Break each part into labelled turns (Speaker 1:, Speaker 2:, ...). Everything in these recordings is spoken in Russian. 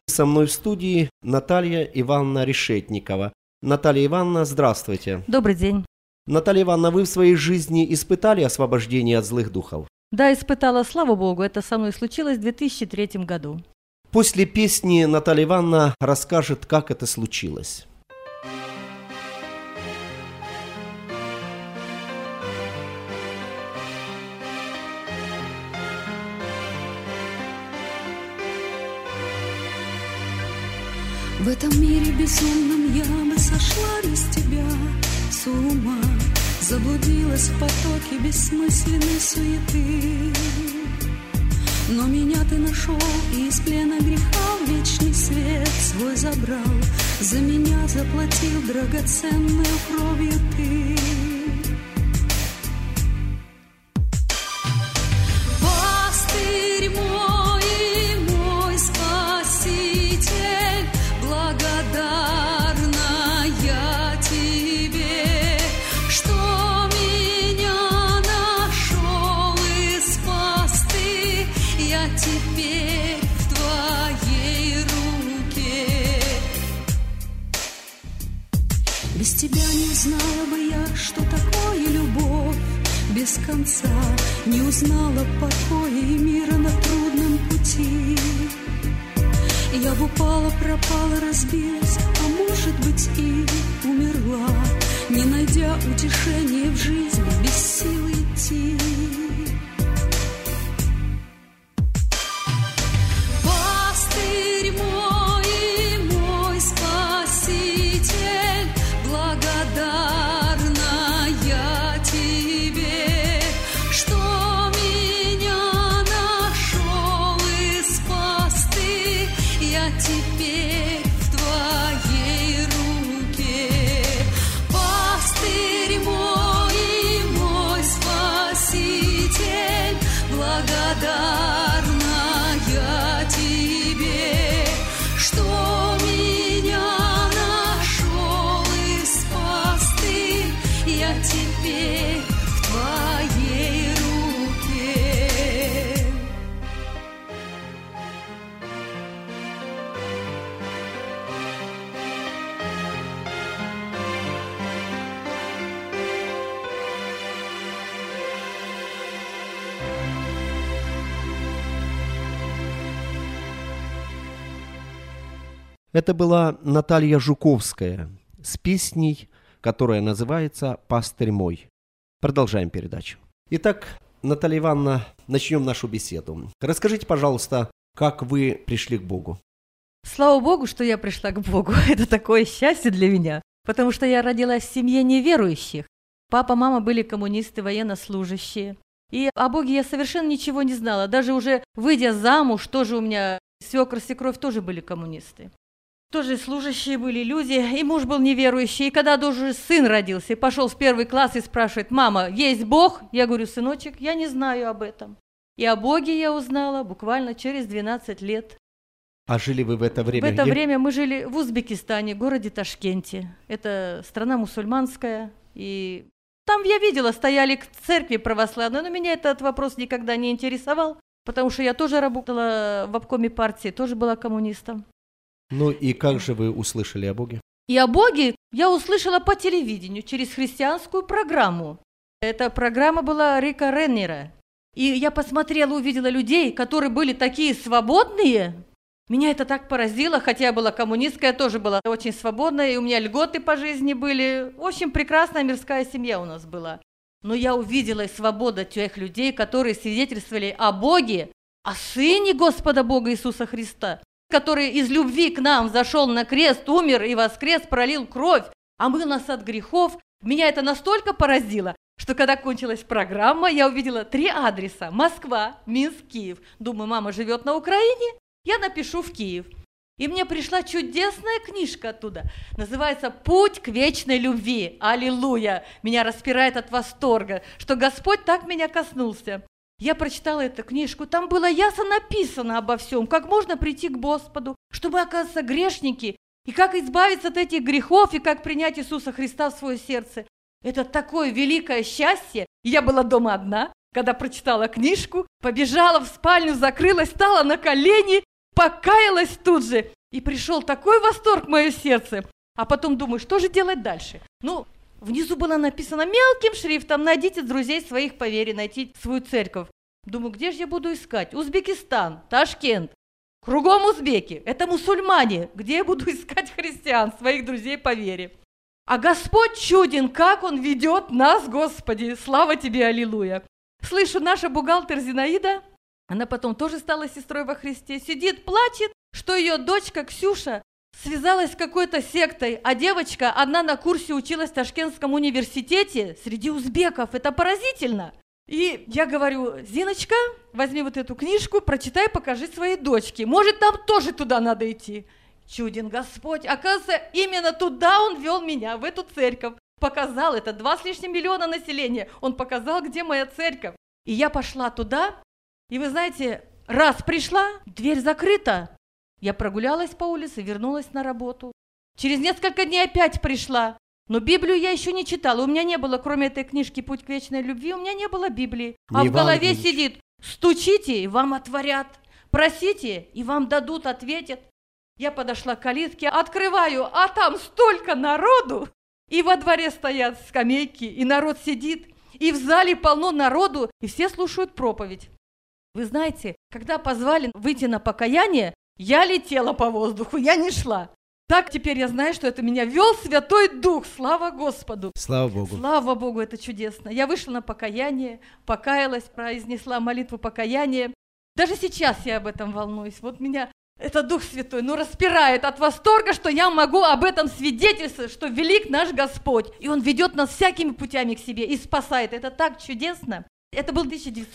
Speaker 1: Со мной в студии Наталья Ивановна Решетникова. Наталья Ивановна, здравствуйте.
Speaker 2: Добрый день.
Speaker 1: Наталья Ивановна, вы в своей жизни испытали освобождение от злых духов?
Speaker 2: Да, испытала, слава Богу, это со мной случилось в 2003 году.
Speaker 1: После песни Наталья Ивановна расскажет, как это случилось.
Speaker 3: В этом мире безумном я бы сошла без тебя с ума, заблудилась в потоке бессмысленной суеты. Но меня ты нашел и из плена греха в вечный свет свой забрал, за меня заплатил драгоценную кровью ты. Пастырь мой и мой Спаситель, благодарна я тебе, что меня нашел и спас ты. Я теперь в твоей руке. Без тебя не узнала бы я, что такое любовь без конца, не узнала покоя и мира на трудном пути. Я бы упала, пропала, разбилась, а может быть и умерла, не найдя утешения в жизни, без силы идти. Пастырь мой и мой Спаситель, благодарна я тебе, что меня нашел и спас ты. Я теперь в твоей руке. Пастырь мой и мой Спаситель, благодарна я тебе, что меня нашел и спас ты. Я теперь в твоей руке.
Speaker 1: Это была Наталья Жуковская с песней, которая называется «Пастырь мой». Продолжаем передачу. Итак, Наталья Ивановна, начнем нашу беседу. Расскажите, пожалуйста, как вы пришли к Богу?
Speaker 2: Слава Богу, что я пришла к Богу. Это такое счастье для меня, потому что я родилась в семье неверующих. Папа, мама были коммунисты, военнослужащие. И о Боге я совершенно ничего не знала. Даже уже выйдя замуж, тоже у меня свекр, свекровь тоже были коммунисты. Тоже служащие были люди, и муж был неверующий. И когда даже сын родился, и пошел в 1 класс и спрашивает: «Мама, есть Бог?» Я говорю: «Сыночек, я не знаю об этом». И о Боге я узнала буквально через 12 лет.
Speaker 1: А жили вы в это время
Speaker 2: В это
Speaker 1: где?
Speaker 2: время мы жили в Узбекистане, городе Ташкенте. Это страна мусульманская. И там я видела, стояли церкви православные, но меня этот вопрос никогда не интересовал, потому что я тоже работала в обкоме партии, тоже была коммунистом.
Speaker 1: Ну и как же вы услышали о Боге?
Speaker 2: И о Боге я услышала по телевидению, через христианскую программу. Эта программа была Рика Реннера. И я посмотрела, увидела людей, которые были такие свободные. Меня это так поразило, хотя я была коммунисткой, я тоже была очень свободная, и у меня льготы по жизни были. В общем, прекрасная мирская семья у нас была. Но я увидела свободу тех людей, которые свидетельствовали о Боге, о Сыне Господа Бога Иисуса Христа, который из любви к нам зашел на крест, умер и воскрес, пролил кровь, омыл нас от грехов. Меня это настолько поразило, что когда кончилась программа, я увидела 3 адреса: Москва, Минск, Киев. Думаю, мама живет на Украине, я напишу в Киев. И мне пришла чудесная книжка оттуда. Называется «Путь к вечной любви». Аллилуйя! Меня распирает от восторга, что Господь так меня коснулся. Я прочитала эту книжку, там было ясно написано обо всем, как можно прийти к Господу, чтобы оказаться грешники, и как избавиться от этих грехов, и как принять Иисуса Христа в свое сердце. Это такое великое счастье. Я была дома одна, когда прочитала книжку, побежала в спальню, закрылась, стала на колени, покаялась тут же. И пришел такой восторг в мое сердце. А потом думаю, что же делать дальше? Ну, внизу было написано мелким шрифтом: найдите друзей своих по вере, найти свою церковь. Думаю, где же я буду искать? Узбекистан, Ташкент. Кругом узбеки. Это мусульмане. Где я буду искать христиан, своих друзей по вере? А Господь чуден, как Он ведет нас, Господи. Слава Тебе, аллилуйя. Слышу, наша бухгалтер Зинаида, она потом тоже стала сестрой во Христе, сидит, плачет, что ее дочка Ксюша связалась с какой-то сектой, а девочка одна на курсе училась в Ташкентском университете среди узбеков. Это поразительно. И я говорю: Зиночка, возьми вот эту книжку, прочитай, покажи своей дочке. Может, нам тоже туда надо идти. Чуден Господь. Оказывается, именно туда Он вел меня, в эту церковь. Показал, это 2 с лишним миллиона населения. Он показал, где моя церковь. И я пошла туда, и вы знаете, раз пришла, дверь закрыта. Я прогулялась по улице, вернулась на работу. Через несколько дней опять пришла. Но Библию я еще не читала. У меня не было, кроме этой книжки «Путь к вечной любви», у меня не было Библии. А в голове сидит: стучите, и вам отворят. Просите, и вам дадут, ответят. Я подошла к калитке, открываю, а там столько народу. И во дворе стоят скамейки, и народ сидит. И в зале полно народу, и все слушают проповедь. Вы знаете, когда позвали выйти на покаяние, я летела по воздуху, я не шла. Так теперь я знаю, что это меня вел Святой Дух. Слава Господу!
Speaker 1: Слава Богу!
Speaker 2: Слава Богу, это чудесно. Я вышла на покаяние, покаялась, произнесла молитву покаяния. Даже сейчас я об этом волнуюсь. Вот меня это Дух Святой, распирает от восторга, что я могу об этом свидетельствовать, что велик наш Господь. И Он ведет нас всякими путями к себе и спасает. Это так чудесно. Это был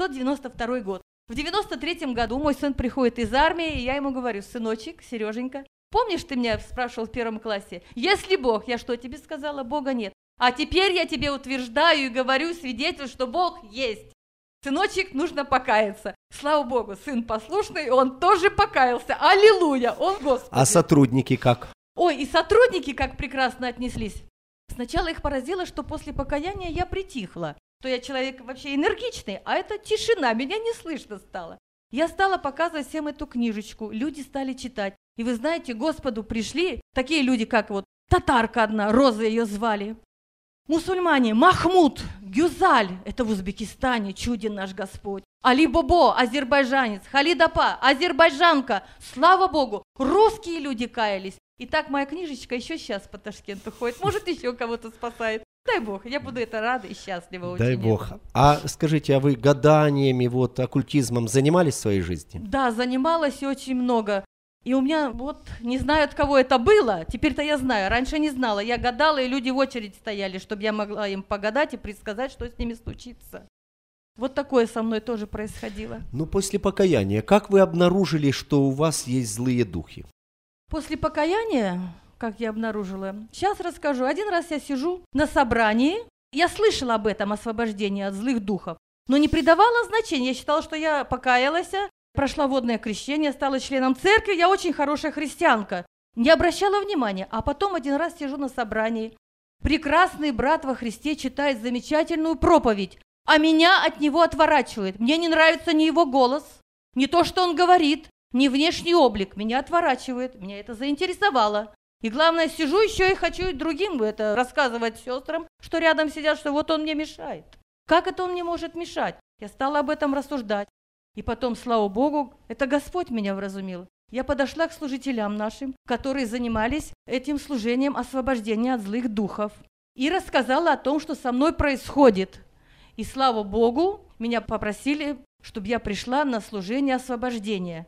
Speaker 2: 1992 год. В 1993 году мой сын приходит из армии, и я ему говорю: сыночек, Сереженька, помнишь, ты меня спрашивал в 1 классе, если Бог, я что тебе сказала? Бога нет. А теперь я тебе утверждаю и говорю, свидетель, что Бог есть. Сыночек, нужно покаяться. Слава Богу, сын послушный, он тоже покаялся. Аллилуйя, он Господь.
Speaker 1: А сотрудники как?
Speaker 2: Ой, и сотрудники как прекрасно отнеслись. Сначала их поразило, что после покаяния я притихла, что я человек вообще энергичный, а это тишина, меня не слышно стало. Я стала показывать всем эту книжечку, люди стали читать. И вы знаете, Господу пришли такие люди, как вот татарка одна, Роза ее звали. Мусульмане, Махмуд, Гюзаль, это в Узбекистане, чуден наш Господь. Али Бобо, азербайджанец, Халидапа, азербайджанка, слава Богу, русские люди каялись. И так моя книжечка еще сейчас по Ташкенту ходит, может, еще кого-то спасает. Дай Бог, я буду это рада и счастлива очень.
Speaker 1: Дай Бог. А скажите, а вы гаданиями, оккультизмом занимались в своей жизни?
Speaker 2: Да, занималась и очень много. И у меня не знаю, от кого это было, теперь-то я знаю, раньше не знала. Я гадала, и люди в очередь стояли, чтобы я могла им погадать и предсказать, что с ними случится. Вот такое со мной тоже происходило.
Speaker 1: После покаяния, как вы обнаружили, что у вас есть злые духи?
Speaker 2: После покаяния, как я обнаружила, сейчас расскажу. Один раз я сижу на собрании, я слышала об этом освобождении от злых духов, но не придавала значения. Я считала, что я покаялась, прошла водное крещение, стала членом церкви, я очень хорошая христианка. Не обращала внимания, а потом один раз сижу на собрании. Прекрасный брат во Христе читает замечательную проповедь, а меня от него отворачивает. Мне не нравится ни его голос, ни то, что он говорит, ни внешний облик. Меня отворачивает, меня это заинтересовало. И главное, сижу еще и хочу другим это рассказывать сестрам, что рядом сидят, что вот он мне мешает. Как это он мне может мешать? Я стала об этом рассуждать. И потом, слава Богу, это Господь меня вразумил. Я подошла к служителям нашим, которые занимались этим служением освобождения от злых духов, и рассказала о том, что со мной происходит. И слава Богу, меня попросили, чтобы я пришла на служение освобождения.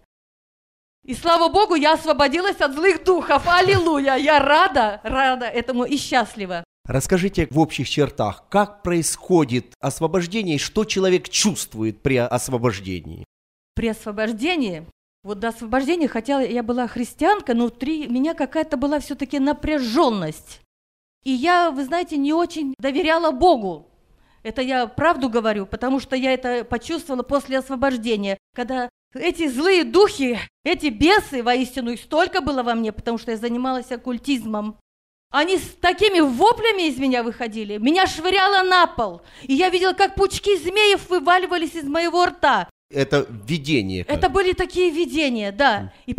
Speaker 2: И слава Богу, я освободилась от злых духов. Аллилуйя! Я рада этому и счастлива.
Speaker 1: Расскажите в общих чертах, как происходит освобождение и что человек чувствует при освобождении?
Speaker 2: При освобождении, до освобождения, хотя я была христианка, но внутри меня какая-то была все-таки напряженность. И я, вы знаете, не очень доверяла Богу. Это я правду говорю, потому что я это почувствовала после освобождения, когда эти злые духи, эти бесы, воистину, их столько было во мне, потому что я занималась оккультизмом. Они с такими воплями из меня выходили, меня швыряло на пол, и я видела, как пучки змеев вываливались из моего рта.
Speaker 1: Это видение.
Speaker 2: Это были такие видения, да. И потом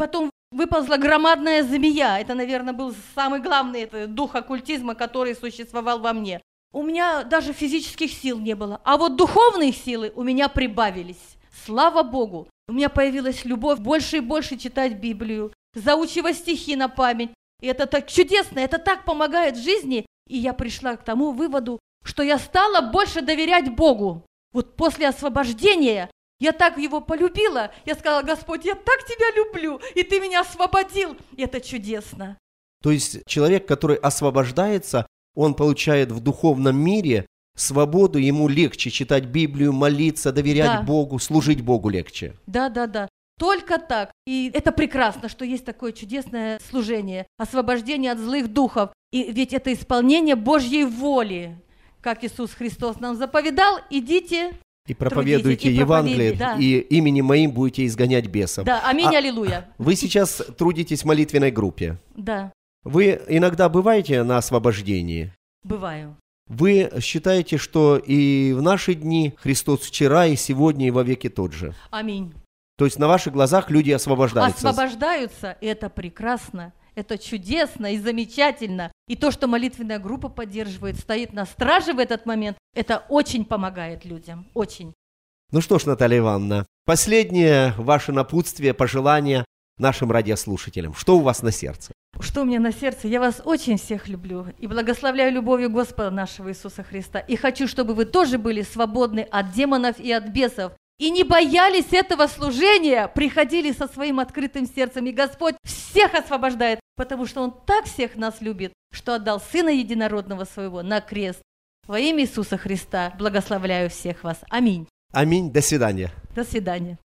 Speaker 2: выползла громадная змея. Это, наверное, был самый главный дух оккультизма, который существовал во мне. У меня даже физических сил не было, а вот духовные силы у меня прибавились. Слава Богу! У меня появилась любовь больше и больше читать Библию, заучивать стихи на память. И это так чудесно, это так помогает в жизни. И я пришла к тому выводу, что я стала больше доверять Богу. Вот после освобождения я так его полюбила. Я сказала: Господь, я так тебя люблю, и ты меня освободил. И это чудесно.
Speaker 1: То есть человек, который освобождается, он получает в духовном мире свободу, ему легче читать Библию, молиться, доверять Богу, служить Богу легче.
Speaker 2: Да. Только так. И это прекрасно, что есть такое чудесное служение, освобождение от злых духов. И ведь это исполнение Божьей воли. Как Иисус Христос нам заповедал: идите
Speaker 1: и проповедуйте Евангелие, и именем моим будете изгонять бесов.
Speaker 2: Да, аминь, аллилуйя.
Speaker 1: Вы сейчас трудитесь в молитвенной группе.
Speaker 2: Да.
Speaker 1: Вы иногда бываете на освобождении?
Speaker 2: Бываю.
Speaker 1: Вы считаете, что и в наши дни Христос вчера, и сегодня, и во веки тот же?
Speaker 2: Аминь.
Speaker 1: То есть на ваших глазах люди освобождаются?
Speaker 2: Освобождаются, и это прекрасно, это чудесно и замечательно. И то, что молитвенная группа поддерживает, стоит на страже в этот момент, это очень помогает людям, очень.
Speaker 1: Ну что ж, Наталья Ивановна, последнее ваше напутствие, пожелание нашим радиослушателям. Что у вас на сердце?
Speaker 2: Что у меня на сердце? Я вас очень всех люблю и благословляю любовью Господа нашего Иисуса Христа. И хочу, чтобы вы тоже были свободны от демонов и от бесов. И не боялись этого служения, приходили со своим открытым сердцем. И Господь всех освобождает, потому что Он так всех нас любит, что отдал Сына Единородного Своего на крест. Во имя Иисуса Христа благословляю всех вас. Аминь.
Speaker 1: Аминь. До свидания.
Speaker 2: До свидания.